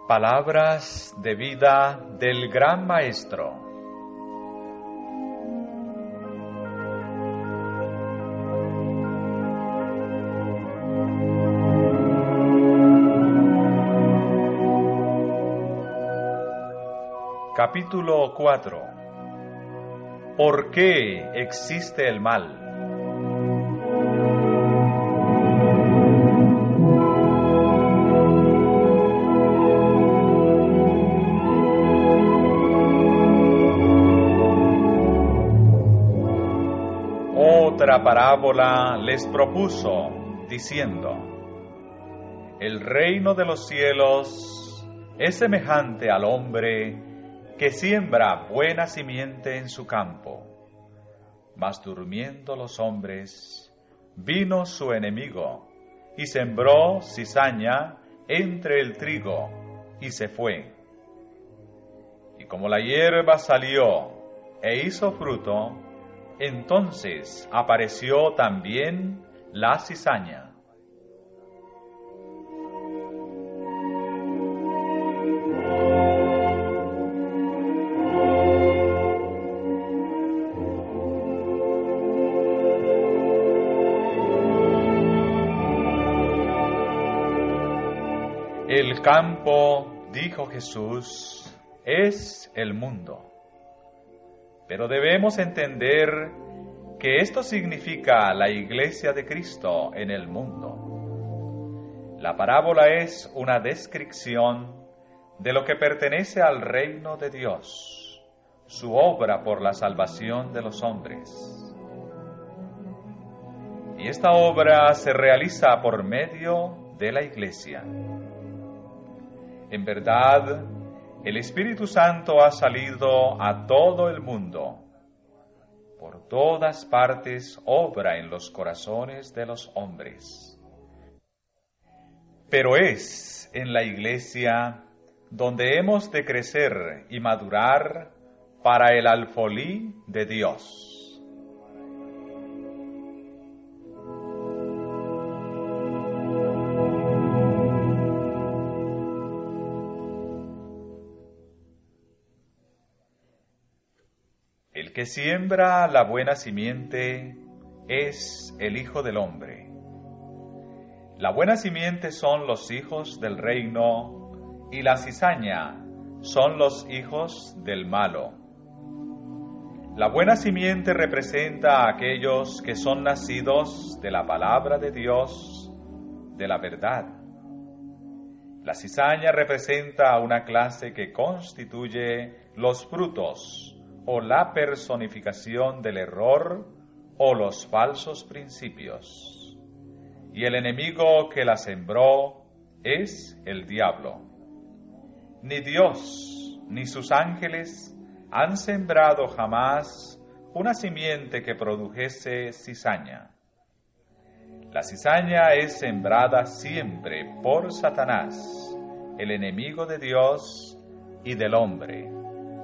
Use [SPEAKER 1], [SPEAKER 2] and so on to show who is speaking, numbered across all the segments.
[SPEAKER 1] Palabras de vida del Gran Maestro. Capítulo 4. ¿Por qué existe el mal? Otra parábola les propuso, diciendo: El reino de los cielos es semejante al hombre que siembra buena simiente en su campo. Mas durmiendo los hombres, vino su enemigo, y sembró cizaña entre el trigo, y se fue. Y como la hierba salió e hizo fruto, entonces apareció también la cizaña. El campo, dijo Jesús, es el mundo. Pero debemos entender que esto significa la Iglesia de Cristo en el mundo. La parábola es una descripción de lo que pertenece al reino de Dios, su obra por la salvación de los hombres. Y esta obra se realiza por medio de la Iglesia. En verdad, el Espíritu Santo ha salido a todo el mundo. Por todas partes obra en los corazones de los hombres. Pero es en la Iglesia donde hemos de crecer y madurar para el alfolí de Dios. El que siembra la buena simiente es el Hijo del Hombre. La buena simiente son los hijos del reino, y la cizaña son los hijos del malo. La buena simiente representa a aquellos que son nacidos de la palabra de Dios, de la verdad. La cizaña representa a una clase que constituye los frutos, o la personificación del error o los falsos principios. Y el enemigo que la sembró es el diablo. Ni Dios ni sus ángeles han sembrado jamás una simiente que produjese cizaña. La cizaña es sembrada siempre por Satanás, el enemigo de Dios y del hombre.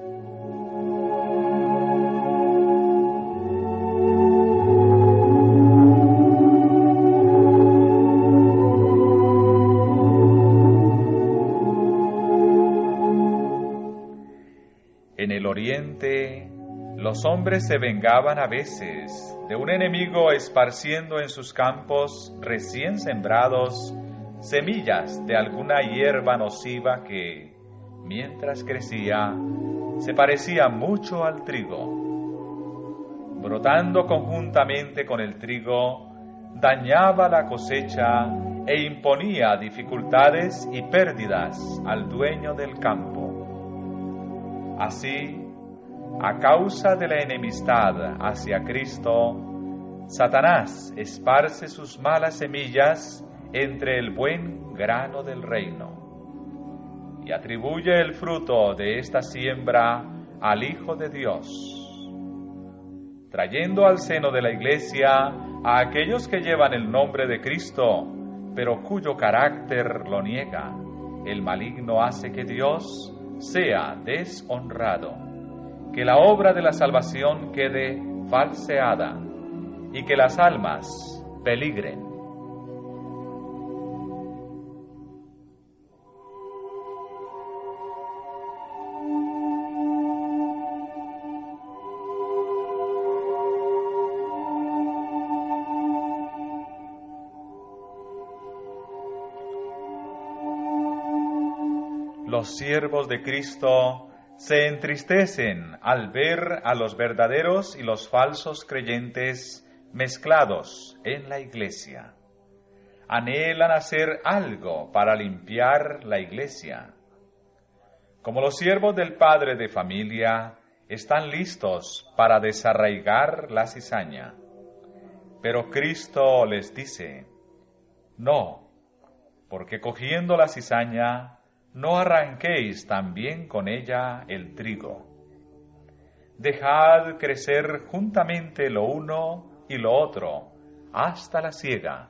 [SPEAKER 1] En el oriente, los hombres se vengaban a veces de un enemigo esparciendo en sus campos recién sembrados semillas de alguna hierba nociva que, mientras crecía, se parecía mucho al trigo. Brotando conjuntamente con el trigo, dañaba la cosecha e imponía dificultades y pérdidas al dueño del campo. Así, a causa de la enemistad hacia Cristo, Satanás esparce sus malas semillas entre el buen grano del reino y atribuye el fruto de esta siembra al Hijo de Dios, trayendo al seno de la Iglesia a aquellos que llevan el nombre de Cristo, pero cuyo carácter lo niega. El maligno hace que Dios sea deshonrado, que la obra de la salvación quede falseada y que las almas peligren. Los siervos de Cristo se entristecen al ver a los verdaderos y los falsos creyentes mezclados en la iglesia. Anhelan hacer algo para limpiar la iglesia. Como los siervos del padre de familia, están listos para desarraigar la cizaña. Pero Cristo les dice, no, porque cogiendo la cizaña, no arranquéis también con ella el trigo. Dejad crecer juntamente lo uno y lo otro, hasta la siega.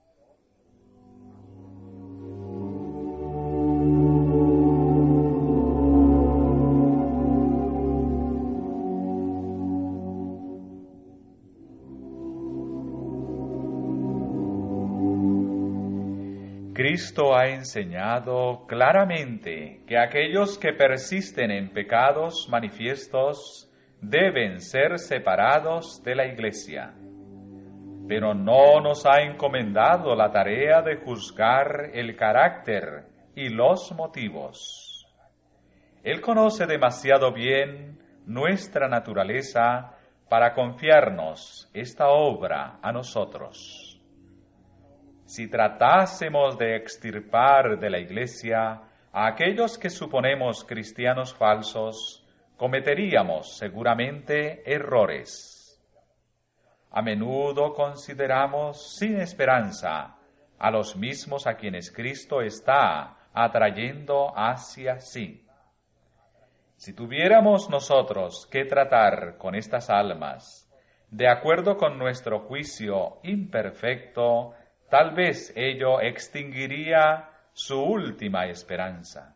[SPEAKER 1] Cristo ha enseñado claramente que aquellos que persisten en pecados manifiestos deben ser separados de la Iglesia, pero no nos ha encomendado la tarea de juzgar el carácter y los motivos. Él conoce demasiado bien nuestra naturaleza para confiarnos esta obra a nosotros. Si tratásemos de extirpar de la Iglesia a aquellos que suponemos cristianos falsos, cometeríamos seguramente errores. A menudo consideramos sin esperanza a los mismos a quienes Cristo está atrayendo hacia sí. Si tuviéramos nosotros que tratar con estas almas de acuerdo con nuestro juicio imperfecto, tal vez ello extinguiría su última esperanza.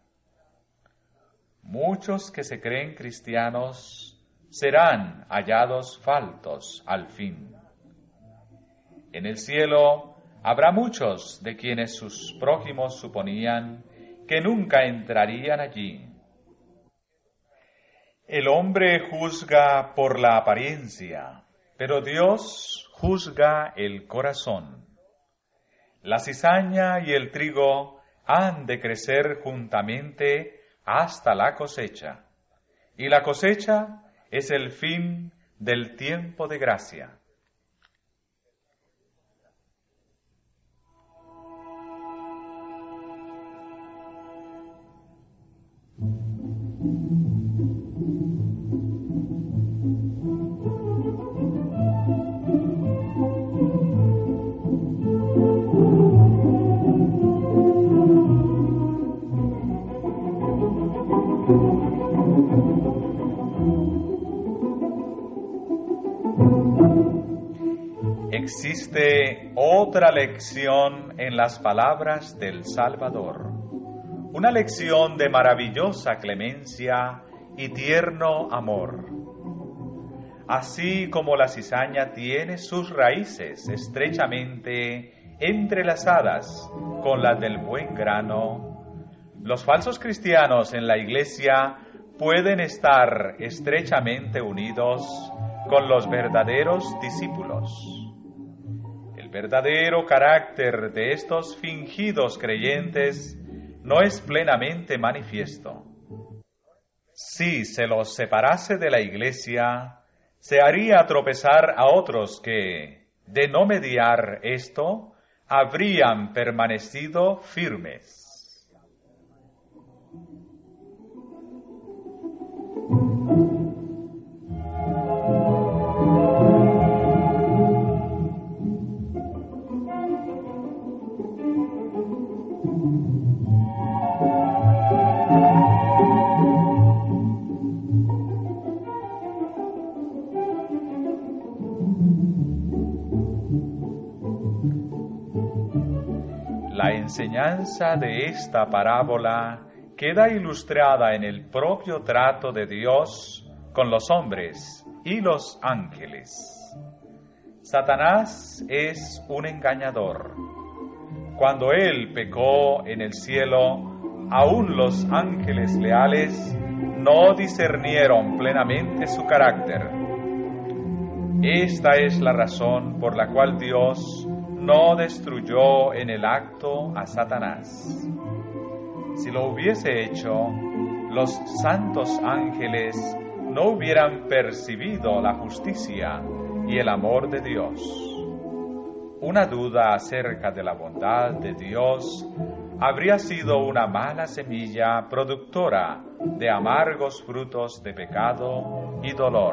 [SPEAKER 1] Muchos que se creen cristianos serán hallados faltos al fin. En el cielo habrá muchos de quienes sus prójimos suponían que nunca entrarían allí. El hombre juzga por la apariencia, pero Dios juzga el corazón. La cizaña y el trigo han de crecer juntamente hasta la cosecha, y la cosecha es el fin del tiempo de gracia. Existe otra lección en las palabras del Salvador, una lección de maravillosa clemencia y tierno amor. Así como la cizaña tiene sus raíces estrechamente entrelazadas con las del buen grano, los falsos cristianos en la Iglesia pueden estar estrechamente unidos con los verdaderos discípulos. El verdadero carácter de estos fingidos creyentes no es plenamente manifiesto. Si se los separase de la Iglesia, se haría tropezar a otros que, de no mediar esto, habrían permanecido firmes. La enseñanza de esta parábola queda ilustrada en el propio trato de Dios con los hombres y los ángeles. Satanás es un engañador. Cuando él pecó en el cielo, aún los ángeles leales no discernieron plenamente su carácter. Esta es la razón por la cual Dios no destruyó en el acto a Satanás. Si lo hubiese hecho, los santos ángeles no hubieran percibido la justicia y el amor de Dios. Una duda acerca de la bondad de Dios habría sido una mala semilla productora de amargos frutos de pecado y dolor.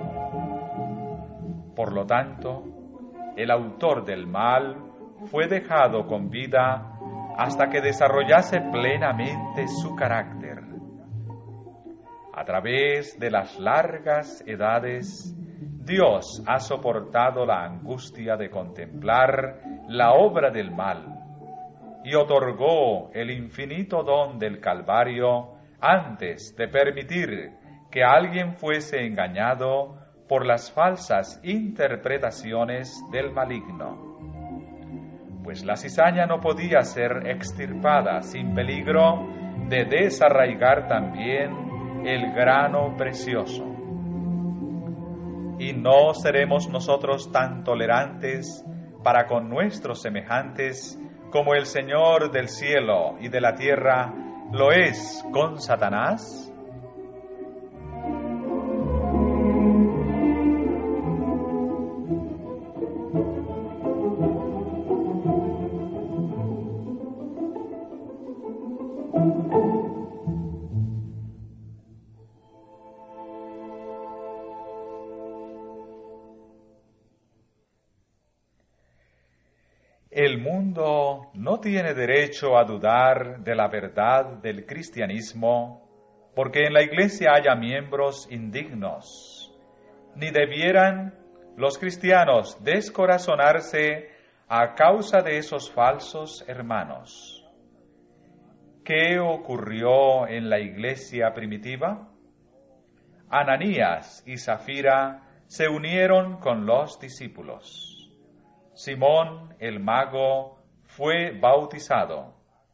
[SPEAKER 1] Por lo tanto, el autor del mal fue dejado con vida hasta que desarrollase plenamente su carácter. A través de las largas edades, Dios ha soportado la angustia de contemplar la obra del mal y otorgó el infinito don del Calvario antes de permitir que alguien fuese engañado por las falsas interpretaciones del maligno. Pues la cizaña no podía ser extirpada sin peligro de desarraigar también el grano precioso. Y no seremos nosotros tan tolerantes para con nuestros semejantes como el Señor del cielo y de la tierra lo es con Satanás. El mundo no tiene derecho a dudar de la verdad del cristianismo, porque en la Iglesia haya miembros indignos, ni debieran los cristianos descorazonarse a causa de esos falsos hermanos. ¿Qué ocurrió en la Iglesia primitiva? Ananías y Zafira se unieron con los discípulos. Simón el mago fue bautizado.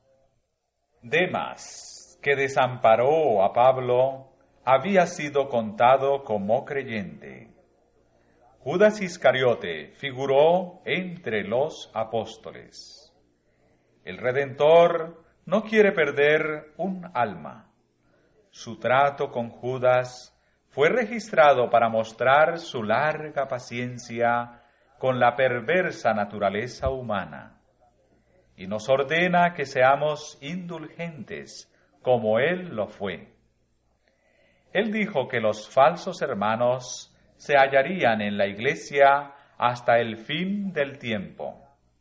[SPEAKER 1] Demas, que desamparó a Pablo, había sido contado como creyente. Judas Iscariote figuró entre los apóstoles. El Redentor no quiere perder un alma. Su trato con Judas fue registrado para mostrar su larga paciencia con la perversa naturaleza humana, y nos ordena que seamos indulgentes como Él lo fue. Él dijo que los falsos hermanos se hallarían en la Iglesia hasta el fin del tiempo.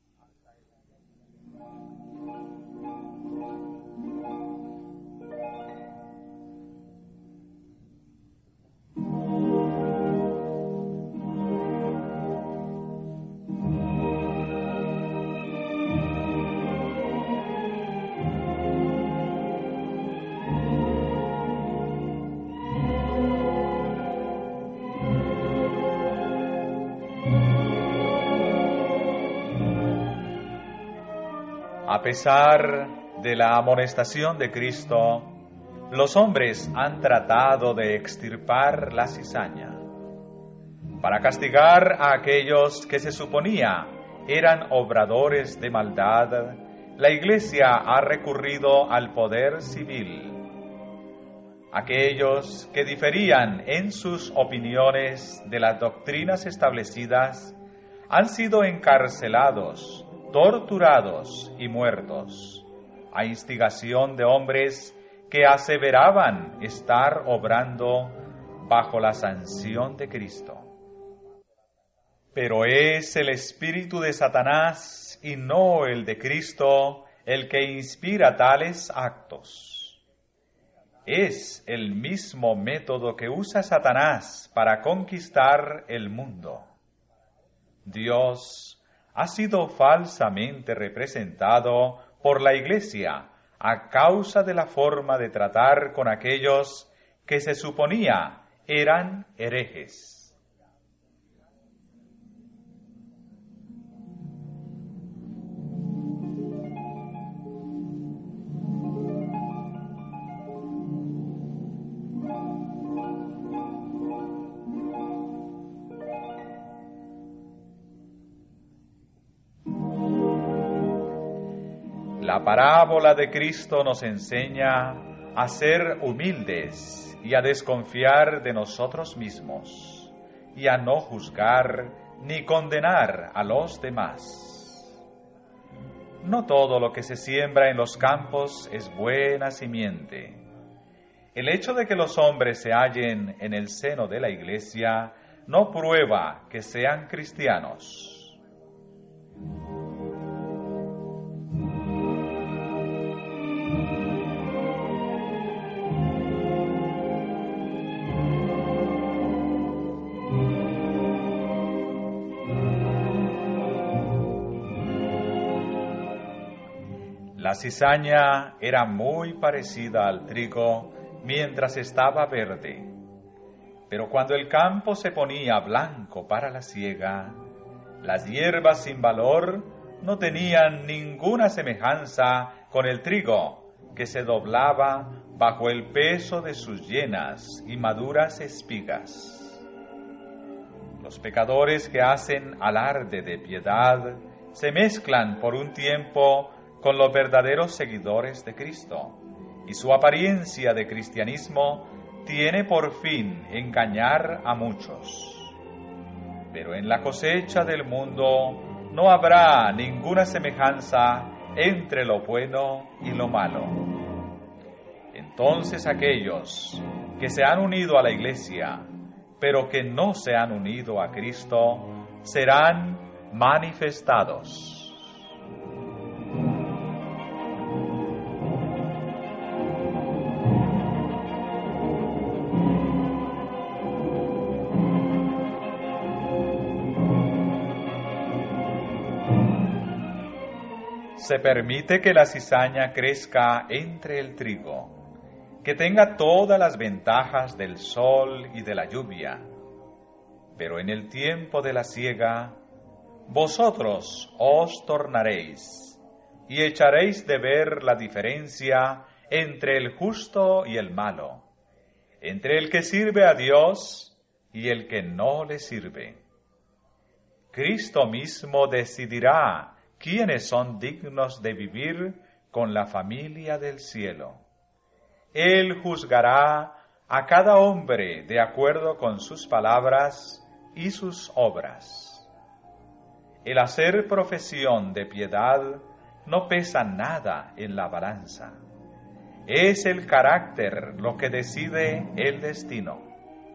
[SPEAKER 1] A pesar de la amonestación de Cristo, los hombres han tratado de extirpar la cizaña. Para castigar a aquellos que se suponía eran obradores de maldad, la Iglesia ha recurrido al poder civil. Aquellos que diferían en sus opiniones de las doctrinas establecidas han sido encarcelados, torturados y muertos, a instigación de hombres que aseveraban estar obrando bajo la sanción de Cristo. Pero es el espíritu de Satanás y no el de Cristo el que inspira tales actos. Es el mismo método que usa Satanás para conquistar el mundo. Dios ha sido falsamente representado por la Iglesia a causa de la forma de tratar con aquellos que se suponía eran herejes. La parábola de Cristo nos enseña a ser humildes y a desconfiar de nosotros mismos y a no juzgar ni condenar a los demás. No todo lo que se siembra en los campos es buena simiente. El hecho de que los hombres se hallen en el seno de la Iglesia no prueba que sean cristianos. La cizaña era muy parecida al trigo mientras estaba verde, pero cuando el campo se ponía blanco para la siega, las hierbas sin valor no tenían ninguna semejanza con el trigo, que se doblaba bajo el peso de sus llenas y maduras espigas. Los pecadores que hacen alarde de piedad se mezclan por un tiempo con los verdaderos seguidores de Cristo, y su apariencia de cristianismo tiene por fin engañar a muchos. Pero en la cosecha del mundo no habrá ninguna semejanza entre lo bueno y lo malo. Entonces aquellos que se han unido a la Iglesia, pero que no se han unido a Cristo, serán manifestados. Se permite que la cizaña crezca entre el trigo, que tenga todas las ventajas del sol y de la lluvia. Pero en el tiempo de la siega, vosotros os tornaréis y echaréis de ver la diferencia entre el justo y el malo, entre el que sirve a Dios y el que no le sirve. Cristo mismo decidirá quiénes son dignos de vivir con la familia del cielo. Él juzgará a cada hombre de acuerdo con sus palabras y sus obras. El hacer profesión de piedad no pesa nada en la balanza. Es el carácter lo que decide el destino.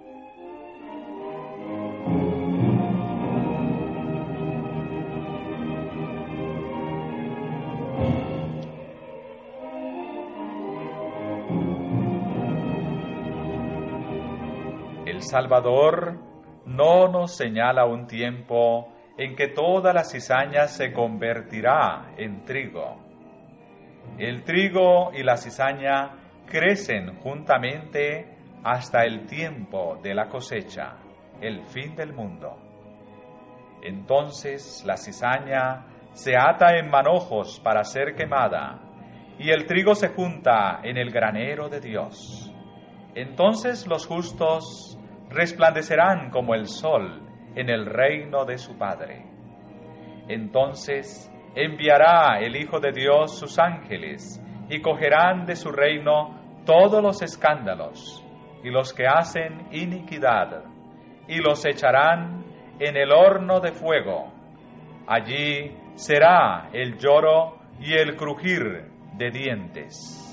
[SPEAKER 1] El Salvador no nos señala un tiempo en que toda la cizaña se convertirá en trigo. El trigo y la cizaña crecen juntamente hasta el tiempo de la cosecha, el fin del mundo. Entonces la cizaña se ata en manojos para ser quemada, y el trigo se junta en el granero de Dios. Entonces los justos resplandecerán como el sol en el reino de su Padre. Entonces enviará el Hijo de Dios sus ángeles, y cogerán de su reino todos los escándalos y los que hacen iniquidad, y los echarán en el horno de fuego. Allí será el lloro y el crujir de dientes.